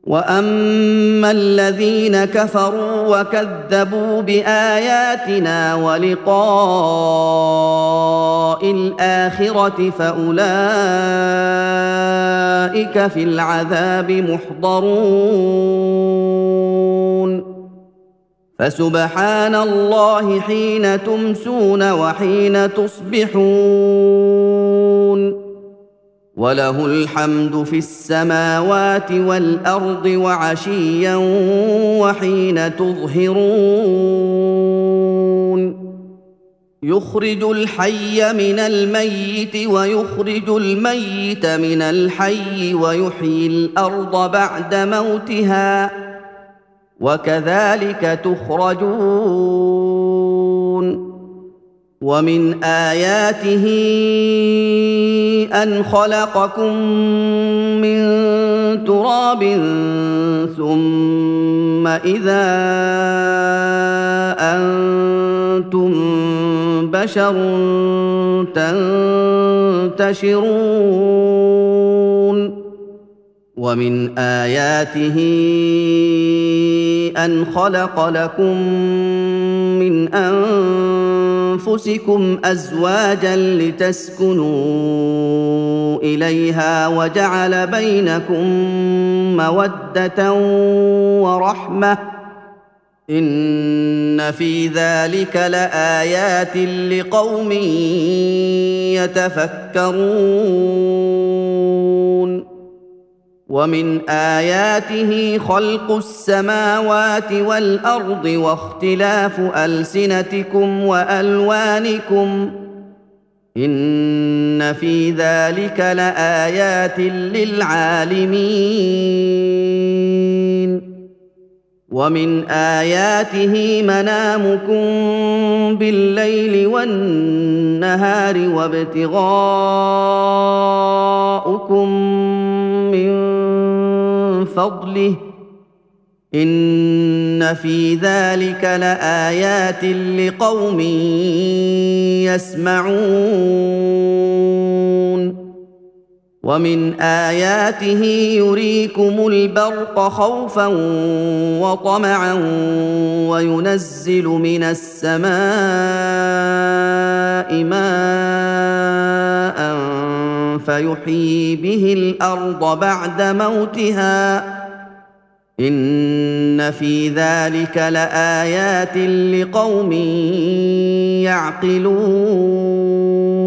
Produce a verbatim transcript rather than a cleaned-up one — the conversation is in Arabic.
واما الذين كفروا وكذبوا باياتنا ولقاء الاخره فاولئك في العذاب محضرون فسبحان الله حين تمسون وحين تصبحون وله الحمد في السماوات والارض وعشيا وحين تظهرون يخرج الحي من الميت ويخرج الميت من الحي ويحيي الارض بعد موتها وكذلك تخرجون ومن آياته أن خلقكم من تراب ثم إذا أنتم بشر تنتشرون ومن آياته أن خلق لكم من أنفسكم أزواجا لتسكنوا إليها وجعل بينكم مودة ورحمة إن في ذلك لآيات لقوم يتفكرون ومن آياته خلق السماوات والأرض واختلاف ألسنتكم وألوانكم إن في ذلك لآيات للعالمين ومن آياته منامكم بالليل والنهار وابتغاؤكم من فضله إن في ذلك لآيات لقوم يسمعون ومن آياته يريكم البرق خوفا وطمعا وينزل من السماء ماء فيحيي به الأرض بعد موتها إن في ذلك لآيات لقوم يعقلون